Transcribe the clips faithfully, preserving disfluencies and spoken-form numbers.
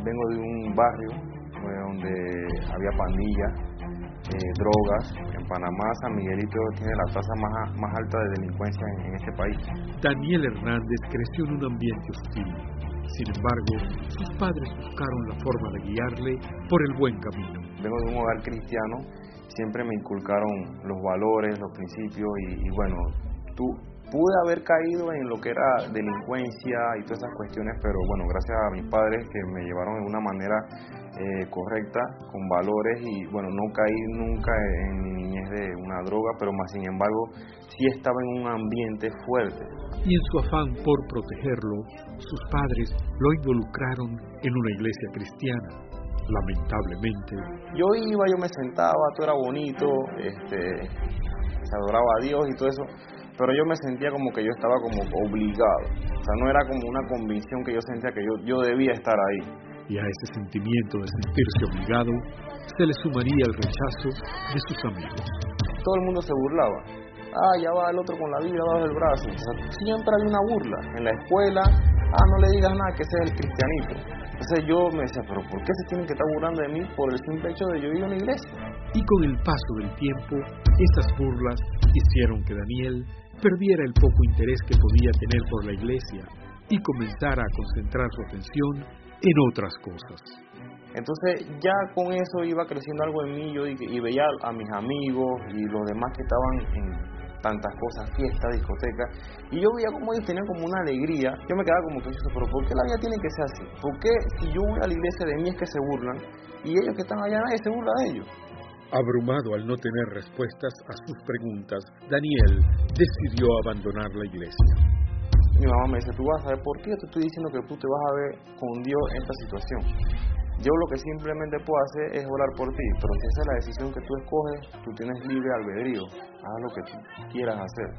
vengo de un barrio eh, donde había pandillas, eh, drogas. En Panamá, San Miguelito tiene la tasa más, más alta de delincuencia en, en este país. Daniel Hernández creció en un ambiente hostil. Sin embargo, sus padres buscaron la forma de guiarle por el buen camino. Vengo de un hogar cristiano, siempre me inculcaron los valores, los principios y, y bueno, tú pude haber caído en lo que era delincuencia y todas esas cuestiones, pero bueno, gracias a mis padres que me llevaron de una manera eh, correcta, con valores y bueno, no caí nunca en mi niñez de una droga, pero más sin embargo sí estaba en un ambiente fuerte. Y en su afán por protegerlo, sus padres lo involucraron en una iglesia cristiana. Lamentablemente, yo iba, yo me sentaba, todo era bonito, este, se adoraba a Dios y todo eso, pero yo me sentía como que yo estaba como obligado, o sea, no era como una convicción que yo sentía que yo, yo debía estar ahí. Y a ese sentimiento de sentirse obligado, se le sumaría el rechazo de sus amigos. Todo el mundo se burlaba. Ah, ya va el otro con la Biblia bajo el brazo. O sea, siempre había una burla. En la escuela, ah, no le digas nada, que ese es el cristianito. Entonces yo me decía, pero ¿por qué se tienen que estar burlando de mí por el simple hecho de yo ir a una iglesia? Y con el paso del tiempo, esas burlas hicieron que Daniel perdiera el poco interés que podía tener por la iglesia y comenzara a concentrar su atención en otras cosas. Entonces ya con eso iba creciendo algo en mí, yo y, y veía a mis amigos y los demás que estaban en tantas cosas, fiestas, discotecas, y yo veía como ellos tenían como una alegría. Yo me quedaba como que, pero ¿por qué la vida tiene que ser así? ¿Por qué si yo voy a la iglesia de mí es que se burlan y ellos que están allá nadie se burla de ellos? Abrumado al no tener respuestas a sus preguntas, Daniel decidió abandonar la iglesia. Mi mamá me dice, tú vas a ver por qué te estoy diciendo que tú te vas a ver con Dios en esta situación. Yo lo que simplemente puedo hacer es orar por ti, pero si esa es la decisión que tú escoges, tú tienes libre albedrío, haz lo que tú quieras hacer.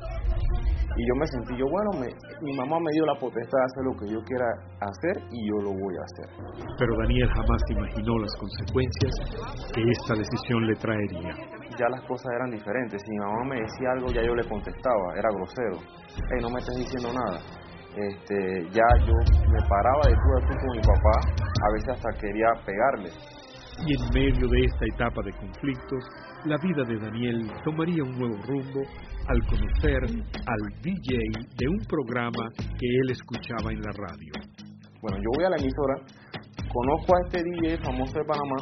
Y yo me sentí, yo bueno, me, mi mamá me dio la potestad de hacer lo que yo quiera hacer y yo lo voy a hacer. Pero Daniel jamás imaginó las consecuencias que esta decisión le traería. Ya las cosas eran diferentes, si mi mamá me decía algo ya yo le contestaba, era grosero, hey, no me estés diciendo nada. Este, ya yo me paraba de tú a tú con mi papá, a veces hasta quería pegarle. Y en medio de esta etapa de conflictos, la vida de Daniel tomaría un nuevo rumbo al conocer al D J de un programa que él escuchaba en la radio. Bueno, yo voy a la emisora, conozco a este D J famoso de Panamá,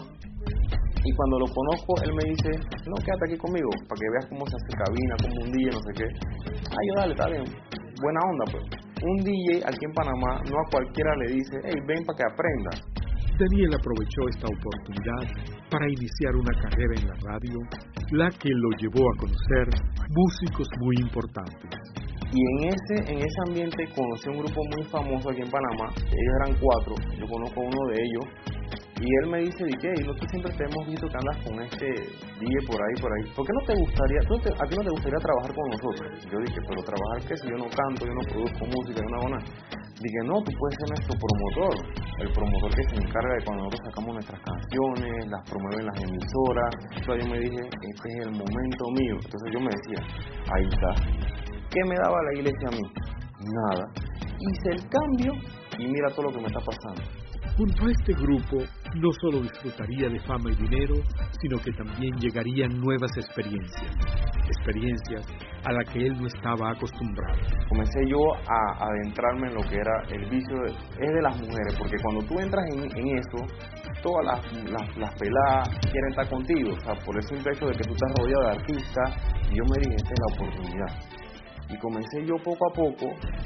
y cuando lo conozco, él me dice, no, quédate aquí conmigo, para que veas cómo se hace cabina, como un D J, no sé qué. Ah, yo dale, está bien, buena onda pues. Un D J aquí en Panamá no a cualquiera le dice, hey, ven para que aprenda. Daniel aprovechó esta oportunidad para iniciar una carrera en la radio, la que lo llevó a conocer músicos muy importantes. Y en ese en ese ambiente conocí un grupo muy famoso aquí en Panamá, ellos eran cuatro, yo conozco a uno de ellos, y él me dice, ¿y qué? Y nosotros siempre te hemos visto que andas con este D J por ahí, por ahí. ¿Por qué no te gustaría, tú te, a ti no te gustaría trabajar con nosotros? Yo dije, pero ¿trabajar qué? Si yo no canto, yo no produzco música, yo no hago nada. Dije, no, tú puedes ser nuestro promotor, el promotor que se encarga de cuando nosotros sacamos nuestras canciones, las promueven las emisoras. Entonces yo me dije, este es el momento mío. Entonces yo me decía, ahí está. ¿Qué me daba la iglesia a mí? Nada. Hice el cambio y mira todo lo que me está pasando. Junto a este grupo, no solo disfrutaría de fama y dinero, sino que también llegarían nuevas experiencias, experiencias a las que él no estaba acostumbrado. Comencé yo a adentrarme en lo que era el vicio, de, es de las mujeres, porque cuando tú entras en, en eso, todas las, las, las peladas quieren estar contigo, o sea, por el simple hecho de que tú estás rodeado de artistas, y yo me dije, esta es la oportunidad. Y comencé yo poco a poco,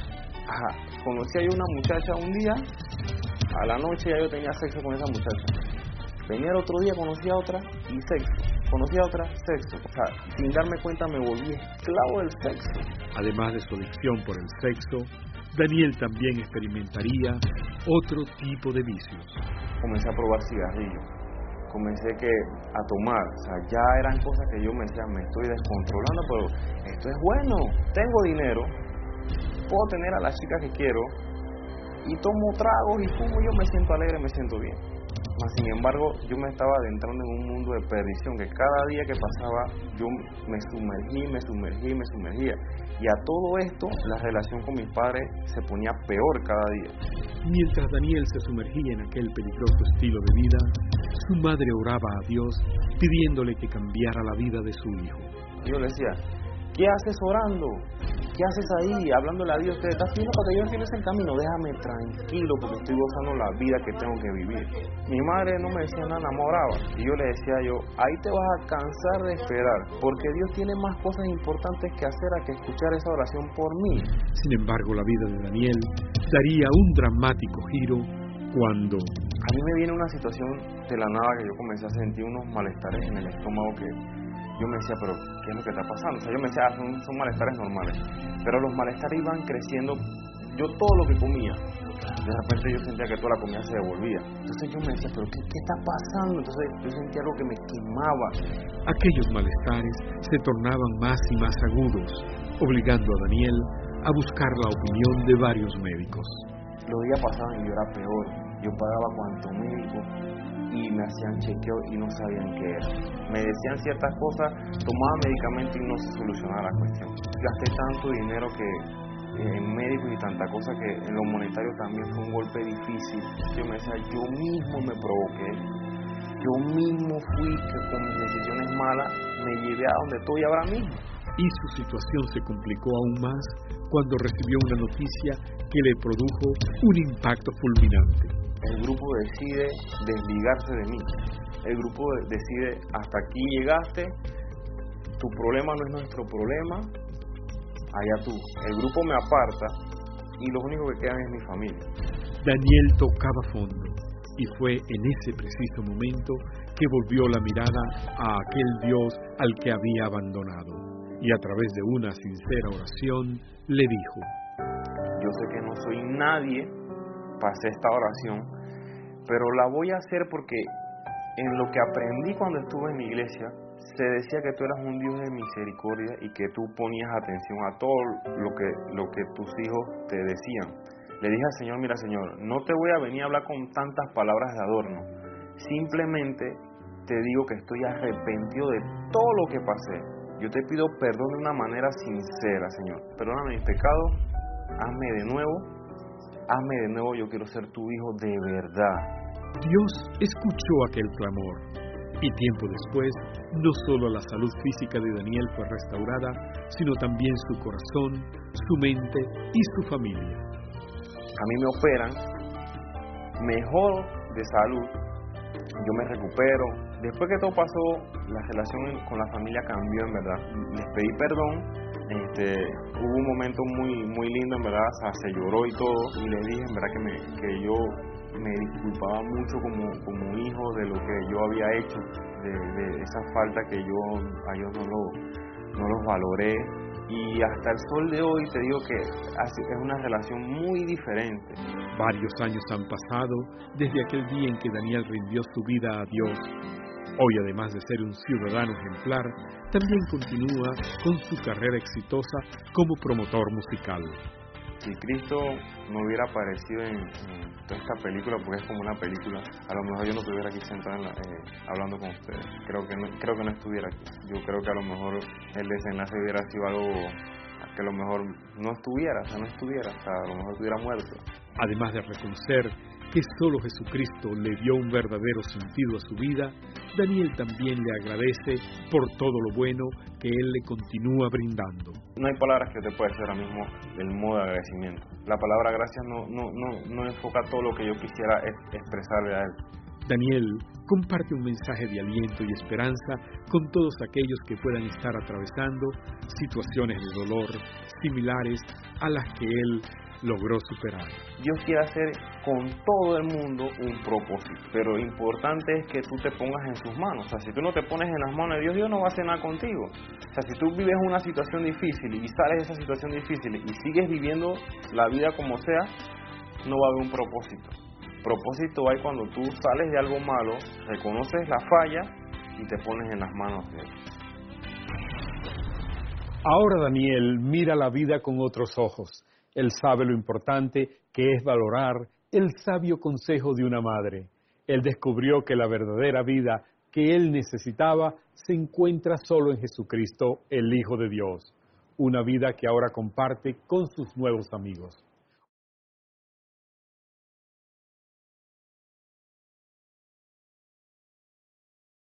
a, conocí a una muchacha un día, a la noche ya yo tenía sexo con esa muchacha. Venía el otro día, conocí a otra y sexo. Conocí a otra, sexo. O sea, sin darme cuenta me volví esclavo del sexo. Además de su adicción por el sexo, Daniel también experimentaría otro tipo de vicios. Comencé a probar cigarrillos. Comencé que a tomar. O sea, ya eran cosas que yo me decía, me estoy descontrolando, pero esto es bueno. Tengo dinero, puedo tener a las chicas que quiero, y tomo tragos y fumo, yo me siento alegre, me siento bien. Mas, sin embargo, yo me estaba adentrando en un mundo de perdición, que cada día que pasaba yo me sumergí, me sumergí, me sumergía. Y a todo esto, la relación con mis padres se ponía peor cada día. Mientras Daniel se sumergía en aquel peligroso estilo de vida, su madre oraba a Dios pidiéndole que cambiara la vida de su hijo. Yo le decía, ¿qué haces orando? ¿Qué haces ahí? Hablándole a Dios, te estás haciendo para que yo entienda el camino, déjame tranquilo porque estoy gozando la vida que tengo que vivir. Mi madre no me decía nada, me oraba. Y yo le decía yo, ahí te vas a cansar de esperar, porque Dios tiene más cosas importantes que hacer a que escuchar esa oración por mí. Sin embargo, la vida de Daniel daría un dramático giro cuando... A mí me viene una situación de la nada que yo comencé a sentir unos malestares en el estómago que... Yo me decía, pero ¿qué es lo que está pasando? O sea, yo me decía, ah, son, son malestares normales. Pero los malestares iban creciendo. Yo todo lo que comía, de repente yo sentía que toda la comida se devolvía. Entonces yo me decía, pero ¿qué, qué está pasando? Entonces yo sentía algo que me quemaba. Aquellos malestares se tornaban más y más agudos, obligando a Daniel a buscar la opinión de varios médicos. Los días pasaban y yo era peor. Yo pagaba cuanto médico y me hacían chequeo y no sabían qué era. Me decían ciertas cosas, tomaba medicamentos y no se solucionaba la cuestión. Gasté tanto dinero que eh, en médicos y tanta cosa que en lo monetario también fue un golpe difícil. Yo me decía, yo mismo me provoqué, yo mismo fui que con mis decisiones malas me llevé a donde estoy ahora mismo. Y su situación se complicó aún más cuando recibió una noticia que le produjo un impacto fulminante. El grupo decide desligarse de mí. El grupo decide, hasta aquí llegaste, tu problema no es nuestro problema, allá tú. El grupo me aparta y lo único que quedan es mi familia. Daniel tocaba fondo y fue en ese preciso momento que volvió la mirada a aquel Dios al que había abandonado. Y a través de una sincera oración le dijo: yo sé que no soy nadie para hacer esta oración, pero la voy a hacer porque en lo que aprendí cuando estuve en la iglesia, se decía que tú eras un Dios de misericordia y que tú ponías atención a todo lo que, lo que tus hijos te decían. Le dije al Señor, mira Señor, no te voy a venir a hablar con tantas palabras de adorno, simplemente te digo que estoy arrepentido de todo lo que pasé. Yo te pido perdón de una manera sincera, Señor. Perdóname mis pecados, hazme de nuevo, hazme de nuevo, yo quiero ser tu hijo de verdad. Dios escuchó aquel clamor, y tiempo después, no solo la salud física de Daniel fue restaurada, sino también su corazón, su mente y su familia. A mí me operan, mejor de salud, yo me recupero. Después que todo pasó, la relación con la familia cambió, en verdad. Les pedí perdón, este, hubo un momento muy muy lindo, en verdad, o sea, se lloró y todo, y les dije, en verdad, que, me, que yo me disculpaba mucho como, como hijo de lo que yo había hecho, de, de esa falta que yo a ellos no, lo, no los valoré. Y hasta el sol de hoy te digo que es una relación muy diferente. Varios años han pasado desde aquel día en que Daniel rindió su vida a Dios. Hoy, además de ser un ciudadano ejemplar, también continúa con su carrera exitosa como promotor musical. Si Cristo no hubiera aparecido en, en toda esta película, porque es como una película, a lo mejor yo no estuviera aquí sentado en la, eh, hablando con ustedes. Creo que, no, creo que no estuviera aquí. Yo creo que a lo mejor el desenlace hubiera sido algo que a lo mejor no estuviera, o sea, no estuviera, hasta a lo mejor estuviera muerto. Además de reconocer que solo Jesucristo le dio un verdadero sentido a su vida, Daniel también le agradece por todo lo bueno que Él le continúa brindando. No hay palabras que te pueda decir ahora mismo del modo de agradecimiento. La palabra gracias no, no, no, no enfoca todo lo que yo quisiera expresarle a Él. Daniel comparte un mensaje de aliento y esperanza con todos aquellos que puedan estar atravesando situaciones de dolor similares a las que él logró superar. Dios quiere hacer con todo el mundo un propósito, pero lo importante es que tú te pongas en sus manos. O sea, si tú no te pones en las manos de Dios, Dios no va a hacer nada contigo. O sea, si tú vives una situación difícil y sales de esa situación difícil y sigues viviendo la vida como sea, no va a haber un propósito. Propósito hay cuando tú sales de algo malo, reconoces la falla y te pones en las manos de Él. Ahora Daniel mira la vida con otros ojos. Él sabe lo importante que es valorar el sabio consejo de una madre. Él descubrió que la verdadera vida que él necesitaba se encuentra solo en Jesucristo, el Hijo de Dios, una vida que ahora comparte con sus nuevos amigos.